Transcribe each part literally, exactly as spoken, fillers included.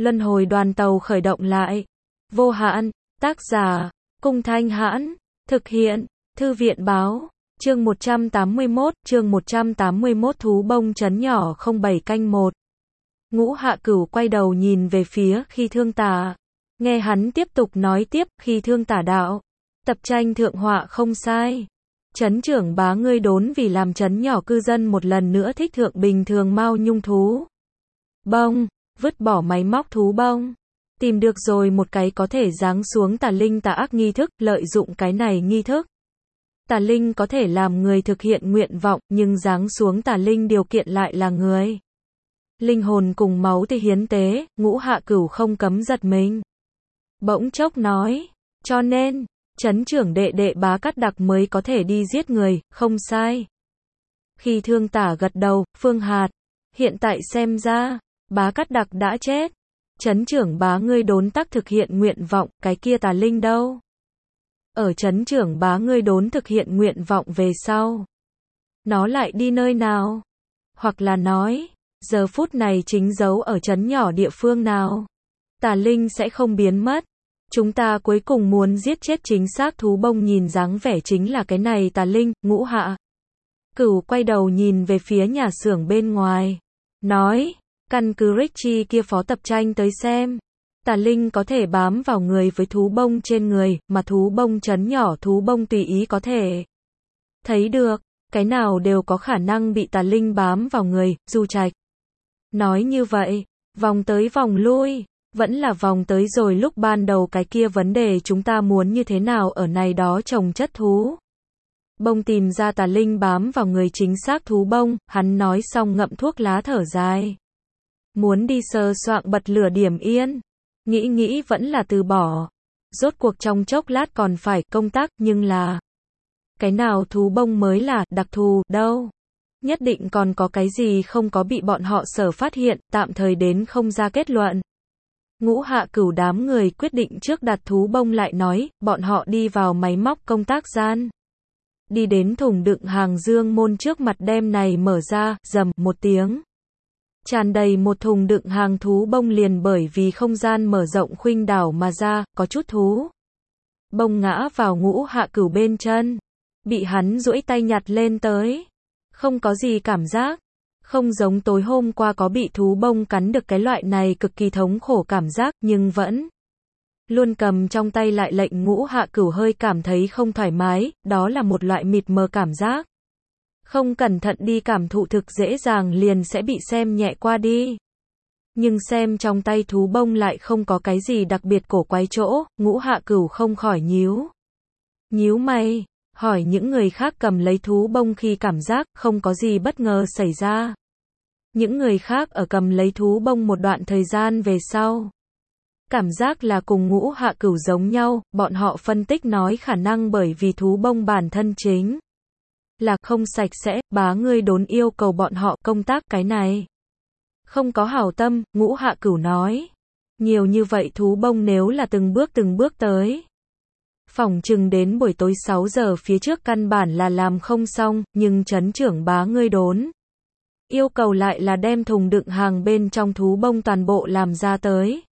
Luân hồi đoàn tàu khởi động lại. Vô hạn, tác giả, Cung Thanh Hãn, thực hiện, Thư viện Báo, chương một trăm tám mươi mốt, chương một trăm tám mươi mốt Thú bông trấn nhỏ không bảy canh một. Ngũ Hạ Cửu quay đầu nhìn về phía Khi Thương Tả. Nghe hắn tiếp tục nói tiếp, Khi Thương Tả đạo. Tập tranh thượng họa không sai. Trấn trưởng bá ngươi đốn vì làm trấn nhỏ cư dân một lần nữa thích thượng bình thường mao nhung thú bông, vứt bỏ máy móc thú bông. Tìm được rồi một cái có thể giáng xuống tà linh tà ác nghi thức, lợi dụng cái này nghi thức. Tà linh có thể làm người thực hiện nguyện vọng, nhưng giáng xuống tà linh điều kiện lại là người. Linh hồn cùng máu thì hiến tế, Ngũ Hạ Cửu không cấm giật mình. Bỗng chốc nói, cho nên, trấn trưởng đệ đệ Bá Cát Đặc mới có thể đi giết người, không sai. Khi Thương Tả gật đầu, Phương Hạt, hiện tại xem ra, Bá Cát Đặc đã chết. Trấn trưởng bá ngươi đốn tắc thực hiện nguyện vọng, cái kia tà linh đâu? Ở trấn trưởng bá ngươi đốn thực hiện nguyện vọng về sau. Nó lại đi nơi nào? Hoặc là nói, giờ phút này chính giấu ở trấn nhỏ địa phương nào? Tà linh sẽ không biến mất. Chúng ta cuối cùng muốn giết chết chính xác thú bông, nhìn dáng vẻ chính là cái này tà linh. Ngũ Hạ Cửu quay đầu nhìn về phía nhà xưởng bên ngoài. Nói, căn cứ Richie kia phó tập tranh tới xem. Tà linh có thể bám vào người với thú bông trên người, mà thú bông trấn nhỏ thú bông tùy ý có thể thấy được, cái nào đều có khả năng bị tà linh bám vào người. Du Trạch nói như vậy, vòng tới vòng lui, vẫn là vòng tới rồi lúc ban đầu cái kia vấn đề chúng ta muốn như thế nào ở này đó trồng chất thú bông tìm ra tà linh bám vào người chính xác thú bông. Hắn nói xong ngậm thuốc lá thở dài. Muốn đi sờ soạng bật lửa điểm yên. Nghĩ nghĩ vẫn là từ bỏ. Rốt cuộc trong chốc lát còn phải công tác, nhưng là cái nào thú bông mới là đặc thù đâu. Nhất định còn có cái gì không có bị bọn họ sở phát hiện, tạm thời đến không ra kết luận. Ngũ Hạ Cửu đám người quyết định trước đặt thú bông lại nói, bọn họ đi vào máy móc công tác gian. Đi đến thùng đựng hàng dương môn trước mặt đem này mở ra, rầm một tiếng. Tràn đầy một thùng đựng hàng thú bông liền bởi vì không gian mở rộng khuynh đảo mà ra, có chút thú bông ngã vào Ngũ Hạ Cửu bên chân. Bị hắn duỗi tay nhặt lên tới. Không có gì cảm giác. Không giống tối hôm qua có bị thú bông cắn được cái loại này cực kỳ thống khổ cảm giác, nhưng vẫn luôn cầm trong tay lại lệnh Ngũ Hạ Cửu hơi cảm thấy không thoải mái, đó là một loại mịt mờ cảm giác. Không cẩn thận đi cảm thụ thực dễ dàng liền sẽ bị xem nhẹ qua đi. Nhưng xem trong tay thú bông lại không có cái gì đặc biệt cổ quái chỗ, Ngũ Hạ Cửu không khỏi nhíu. Nhíu mày, hỏi những người khác cầm lấy thú bông khi cảm giác không có gì bất ngờ xảy ra. Những người khác ở cầm lấy thú bông một đoạn thời gian về sau. Cảm giác là cùng Ngũ Hạ Cửu giống nhau, bọn họ phân tích nói khả năng bởi vì thú bông bản thân chính là không sạch sẽ, bá ngươi đốn yêu cầu bọn họ công tác cái này. Không có hảo tâm, Ngũ Hạ Cửu nói. Nhiều như vậy thú bông nếu là từng bước từng bước tới. Phỏng chừng đến buổi tối sáu giờ phía trước căn bản là làm không xong, nhưng trấn trưởng bá ngươi đốn. Yêu cầu lại là đem thùng đựng hàng bên trong thú bông toàn bộ làm ra tới.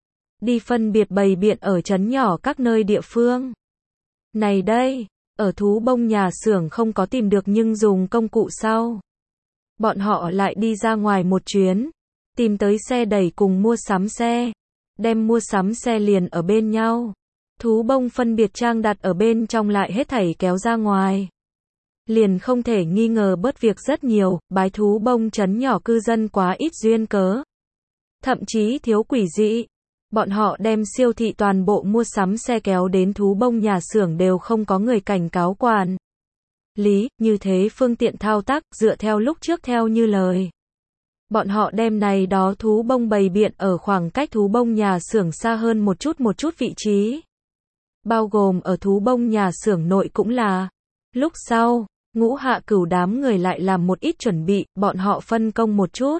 Đi phân biệt bày biện ở trấn nhỏ các nơi địa phương. Này đây, ở thú bông nhà xưởng không có tìm được nhưng dùng công cụ sau. Bọn họ lại đi ra ngoài một chuyến. Tìm tới xe đẩy cùng mua sắm xe. Đem mua sắm xe liền ở bên nhau. Thú bông phân biệt trang đặt ở bên trong lại hết thảy kéo ra ngoài. Liền không thể nghi ngờ bớt việc rất nhiều, bái thú bông trấn nhỏ cư dân quá ít duyên cớ. Thậm chí thiếu quỷ dị. Bọn họ đem siêu thị toàn bộ mua sắm xe kéo đến thú bông nhà xưởng đều không có người cảnh cáo quản lý, như thế phương tiện thao tác, dựa theo lúc trước theo như lời. Bọn họ đem này đó thú bông bày biện ở khoảng cách thú bông nhà xưởng xa hơn một chút một chút vị trí. Bao gồm ở thú bông nhà xưởng nội cũng là. Lúc sau, Ngũ Hạ Cửu đám người lại làm một ít chuẩn bị, bọn họ phân công một chút.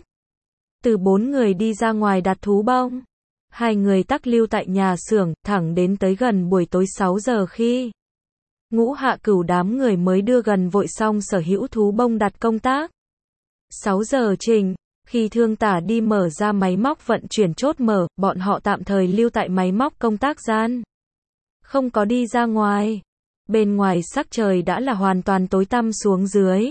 Từ bốn người đi ra ngoài đặt thú bông. Hai người tắc lưu tại nhà xưởng, thẳng đến tới gần buổi tối sáu giờ khi. Ngũ Hạ Cửu đám người mới đưa gần vội xong sở hữu thú bông đặt công tác. sáu giờ trình, Khi Thương Tả đi mở ra máy móc vận chuyển chốt mở, bọn họ tạm thời lưu tại máy móc công tác gian. Không có đi ra ngoài. Bên ngoài sắc trời đã là hoàn toàn tối tăm xuống dưới.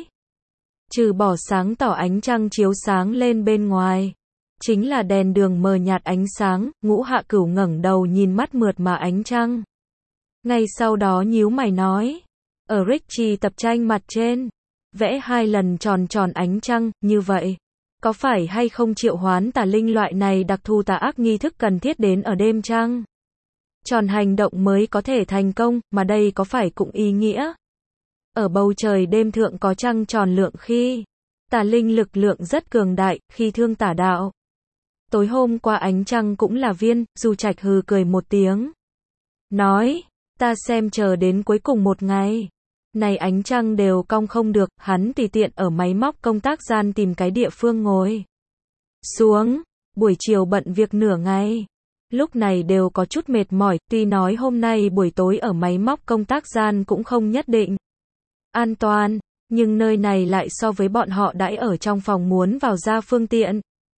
Trừ bỏ sáng tỏ ánh trăng chiếu sáng lên bên ngoài. Chính là đèn đường mờ nhạt ánh sáng, Ngũ Hạ Cửu ngẩng đầu nhìn mắt mượt mà ánh trăng. Ngay sau đó nhíu mày nói. Ở Richie tập tranh mặt trên. Vẽ hai lần tròn tròn ánh trăng, như vậy. Có phải hay không triệu hoán tà linh loại này đặc thù tà ác nghi thức cần thiết đến ở đêm trăng? Tròn hành động mới có thể thành công, mà đây có phải cũng ý nghĩa? Ở bầu trời đêm thượng có trăng tròn lượng khi. Tà linh lực lượng rất cường đại, khi Thương Tả đạo. Tối hôm qua ánh trăng cũng là viên, Du Trạch hừ cười một tiếng. Nói, ta xem chờ đến cuối cùng một ngày. Này ánh trăng đều cong không được, hắn tùy tiện ở máy móc công tác gian tìm cái địa phương ngồi. Xuống, buổi chiều bận việc nửa ngày. Lúc này đều có chút mệt mỏi, tuy nói hôm nay buổi tối ở máy móc công tác gian cũng không nhất định an toàn, nhưng nơi này lại so với bọn họ đãi ở trong phòng muốn vào ra phương tiện.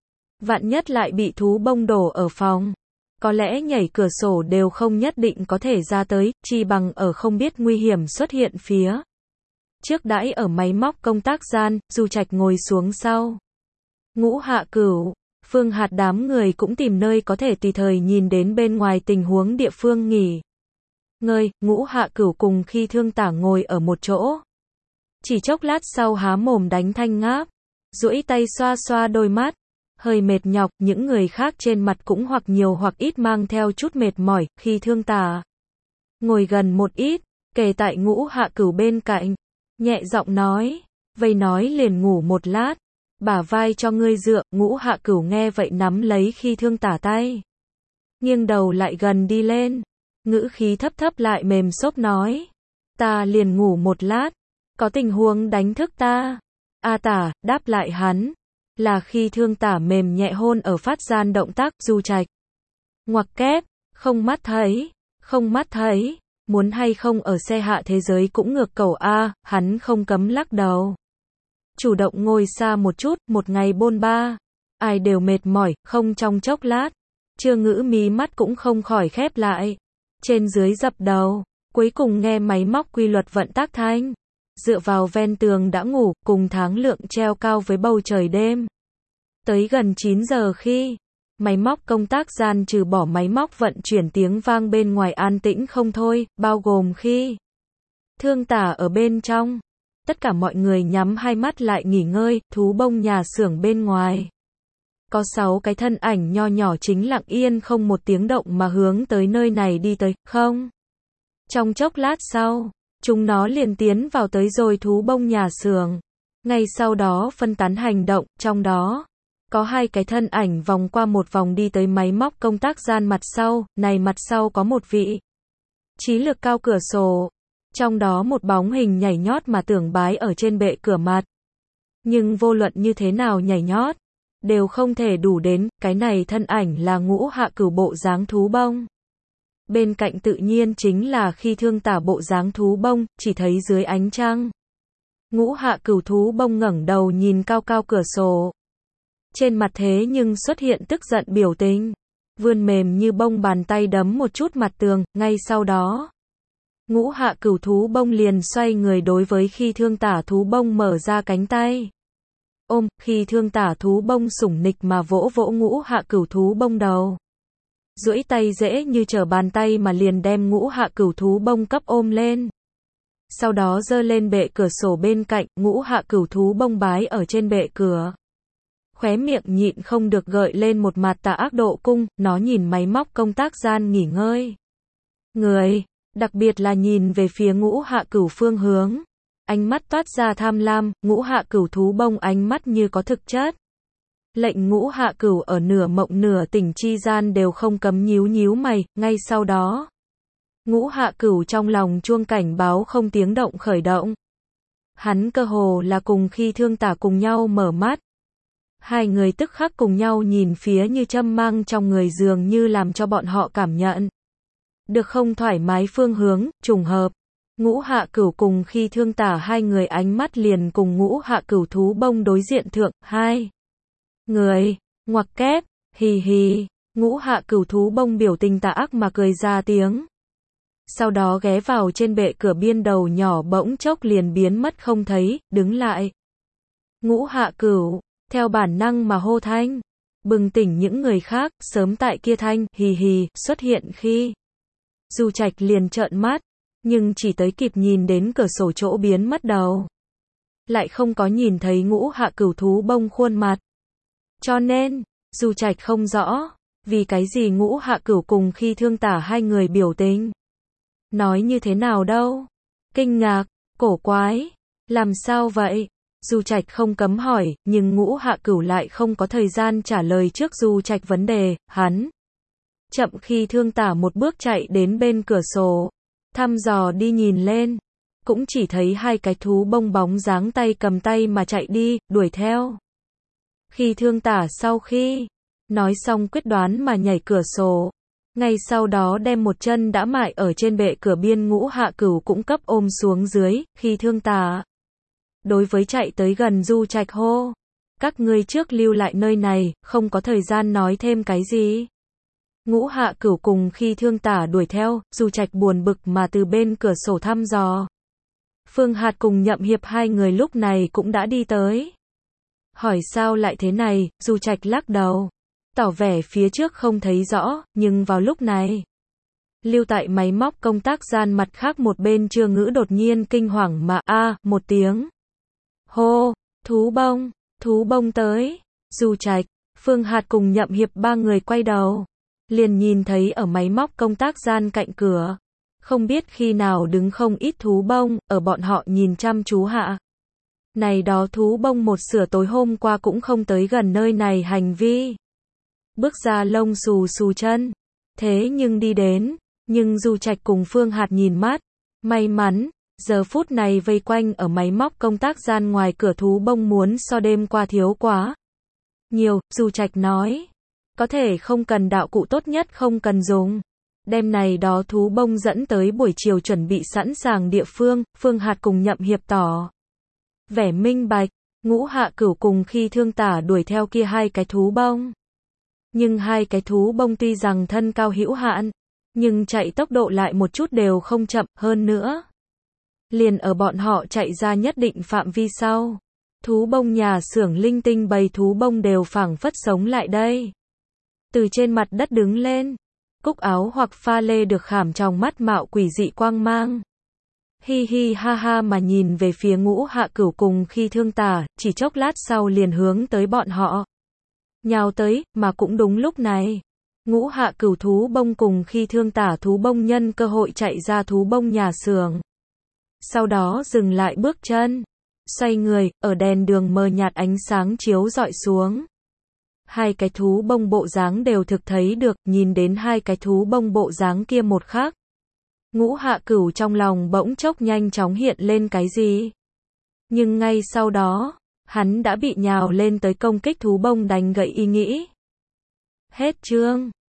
Vạn nhất lại bị thú bông đổ ở phòng. Có lẽ nhảy cửa sổ đều không nhất định có thể ra tới, chi bằng ở không biết nguy hiểm xuất hiện phía. Trước đãi ở máy móc công tác gian, Du Trạch ngồi xuống sau. Ngũ Hạ Cửu, Phương Hạt đám người cũng tìm nơi có thể tùy thời nhìn đến bên ngoài tình huống địa phương nghỉ ngơi. Ngũ Hạ Cửu cùng khi Thương Tả ngồi ở một chỗ. Chỉ chốc lát sau há mồm đánh thanh ngáp, duỗi tay xoa xoa đôi mắt. Hơi mệt nhọc, những người khác trên mặt cũng hoặc nhiều hoặc ít mang theo chút mệt mỏi, khi Thương Tả ngồi gần một ít, kề tại Ngũ Hạ Cửu bên cạnh, nhẹ giọng nói, vây nói liền ngủ một lát, bả vai cho ngươi dựa. Ngũ Hạ Cửu nghe vậy nắm lấy khi Thương Tả tay, nghiêng đầu lại gần đi lên, ngữ khí thấp thấp lại mềm xốp nói, ta liền ngủ một lát, có tình huống đánh thức ta. A Tả, đáp lại hắn. Là khi Thương Tả mềm nhẹ hôn ở phát gian động tác. Du Trạch ngoặc kép, không mắt thấy, không mắt thấy, muốn hay không ở xe hạ thế giới cũng ngược cầu a. Hắn không cấm lắc đầu, chủ động ngồi xa một chút. Một ngày bôn ba, ai đều mệt mỏi, không trong chốc lát, Trương Ngữ mí mắt cũng không khỏi khép lại, trên dưới dập đầu, cuối cùng nghe máy móc quy luật vận tác thanh. Dựa vào ven tường đã ngủ, cùng tháng lượng treo cao với bầu trời đêm. Tới gần chín giờ khi, máy móc công tác gian trừ bỏ máy móc vận chuyển tiếng vang bên ngoài an tĩnh không thôi, bao gồm khi Thương Tả ở bên trong. Tất cả mọi người nhắm hai mắt lại nghỉ ngơi. Thú bông nhà xưởng bên ngoài. Có sáu cái thân ảnh nho nhỏ chính lặng yên không một tiếng động mà hướng tới nơi này đi tới, không. Trong chốc lát sau, chúng nó liền tiến vào tới rồi thú bông nhà xưởng. Ngay sau đó phân tán hành động, trong đó có hai cái thân ảnh vòng qua một vòng đi tới máy móc công tác gian mặt sau. Này mặt sau có một vị trí lực cao cửa sổ, trong đó một bóng hình nhảy nhót mà tưởng bái ở trên bệ cửa mặt. Nhưng vô luận như thế nào nhảy nhót, đều không thể đủ đến. Cái này thân ảnh là Ngũ Hạ Cửu bộ dáng thú bông. Bên cạnh tự nhiên chính là khi Thương Tả bộ dáng thú bông, chỉ thấy dưới ánh trăng. Ngũ Hạ Cửu thú bông ngẩng đầu nhìn cao cao cửa sổ. Trên mặt thế nhưng xuất hiện tức giận biểu tình. Vươn mềm như bông bàn tay đấm một chút mặt tường, ngay sau đó. Ngũ Hạ Cửu thú bông liền xoay người đối với khi Thương Tả thú bông mở ra cánh tay. Ôm, khi Thương Tả thú bông sủng nịch mà vỗ vỗ Ngũ Hạ Cửu thú bông đầu. Duỗi tay dễ như trở bàn tay mà liền đem Ngũ Hạ Cửu thú bông cấp ôm lên. Sau đó giơ lên bệ cửa sổ bên cạnh. Ngũ Hạ Cửu thú bông bái ở trên bệ cửa. Khóe miệng nhịn không được gợi lên một mặt tà ác độ cung. Nó nhìn máy móc công tác gian nghỉ ngơi người, đặc biệt là nhìn về phía Ngũ Hạ Cửu phương hướng. Ánh mắt toát ra tham lam. Ngũ Hạ Cửu thú bông ánh mắt như có thực chất. Lệnh Ngũ Hạ Cửu ở nửa mộng nửa tỉnh chi gian đều không cấm nhíu nhíu mày. Ngay sau đó, Ngũ Hạ Cửu trong lòng chuông cảnh báo không tiếng động khởi động. Hắn cơ hồ là cùng khi Thương Tả cùng nhau mở mắt. Hai người tức khắc cùng nhau nhìn phía như châm mang trong người, dường như làm cho bọn họ cảm nhận được không thoải mái phương hướng. Trùng hợp, Ngũ Hạ Cửu cùng khi Thương Tả hai người ánh mắt liền cùng Ngũ Hạ Cửu thú bông đối diện thượng. Hai Người, ngoặc kép, hì hì, Ngũ Hạ Cửu thú bông biểu tình tà ác mà cười ra tiếng. Sau đó ghé vào trên bệ cửa biên, đầu nhỏ bỗng chốc liền biến mất không thấy, đứng lại. Ngũ Hạ Cửu, theo bản năng mà hô thanh, bừng tỉnh những người khác, sớm tại kia thanh, hì hì, xuất hiện khi Du Trạch liền trợn mắt, nhưng chỉ tới kịp nhìn đến cửa sổ chỗ biến mất đầu. Lại không có nhìn thấy Ngũ Hạ Cửu thú bông khuôn mặt. Cho nên, Du Trạch không rõ, vì cái gì Ngũ Hạ Cửu cùng Khi Thương Tả hai người biểu tình. Nói như thế nào đâu? Kinh ngạc, cổ quái, làm sao vậy? Du Trạch không cấm hỏi, nhưng Ngũ Hạ Cửu lại không có thời gian trả lời trước Du Trạch vấn đề, hắn chậm Khi Thương Tả một bước chạy đến bên cửa sổ, thăm dò đi nhìn lên, cũng chỉ thấy hai cái thú bông bóng dáng tay cầm tay mà chạy đi, đuổi theo. Khi Thương Tả sau khi nói xong quyết đoán mà nhảy cửa sổ, ngay sau đó đem một chân đã mại ở trên bệ cửa biên. Ngũ Hạ Cửu cũng cấp ôm xuống dưới. Khi Thương Tả đối với chạy tới gần Du Trạch hô, các ngươi trước lưu lại nơi này, không có thời gian nói thêm cái gì. Ngũ Hạ Cửu cùng Khi Thương Tả đuổi theo, Du Trạch buồn bực mà từ bên cửa sổ thăm dò. Phương Hạt cùng Nhậm Hiệp hai người lúc này cũng đã đi tới. Hỏi sao lại thế này, Du Trạch lắc đầu, tỏ vẻ phía trước không thấy rõ, nhưng vào lúc này, lưu tại máy móc công tác gian mặt khác một bên Trương Ngữ đột nhiên kinh hoàng mà a à, một tiếng. Hô, thú bông, thú bông tới. Du Trạch, Phương Hạt cùng Nhậm Hiệp ba người quay đầu, liền nhìn thấy ở máy móc công tác gian cạnh cửa, không biết khi nào đứng không ít thú bông, ở bọn họ nhìn chăm chú hạ. Này đó thú bông một sửa tối hôm qua cũng không tới gần nơi này hành vi. Bước ra lông xù xù chân, thế nhưng đi đến, nhưng Du Trạch cùng Phương Hạt nhìn mắt, may mắn, giờ phút này vây quanh ở máy móc công tác gian ngoài cửa thú bông muốn so đêm qua thiếu quá nhiều. Du Trạch nói, có thể không cần đạo cụ, tốt nhất không cần dùng. Đêm này đó thú bông dẫn tới buổi chiều chuẩn bị sẵn sàng địa phương. Phương Hạt cùng Nhậm Hiệp tỏ vẻ minh bạch. Ngũ Hạ Cửu cùng Khi Thương Tả đuổi theo kia hai cái thú bông. Nhưng hai cái thú bông tuy rằng thân cao hữu hạn, nhưng chạy tốc độ lại một chút đều không chậm. Hơn nữa, liền ở bọn họ chạy ra nhất định phạm vi sau, thú bông nhà xưởng linh tinh bầy thú bông đều phảng phất sống lại đây. Từ trên mặt đất đứng lên, cúc áo hoặc pha lê được khảm trong mắt mạo quỷ dị quang mang. Hi hi ha ha mà nhìn về phía Ngũ Hạ Cửu cùng Khi Thương Tả, chỉ chốc lát sau liền hướng tới bọn họ nhào tới, mà cũng đúng lúc này, Ngũ Hạ Cửu thú bông cùng Khi Thương Tả thú bông nhân cơ hội chạy ra thú bông nhà xưởng. Sau đó dừng lại bước chân, xoay người, ở đèn đường mờ nhạt ánh sáng chiếu rọi xuống. Hai cái thú bông bộ dáng đều thực thấy được, nhìn đến hai cái thú bông bộ dáng kia một khắc, Ngũ Hạ Cửu trong lòng bỗng chốc nhanh chóng hiện lên cái gì. Nhưng ngay sau đó, hắn đã bị nhào lên tới công kích thú bông đánh gậy ý nghĩ. Hết chương.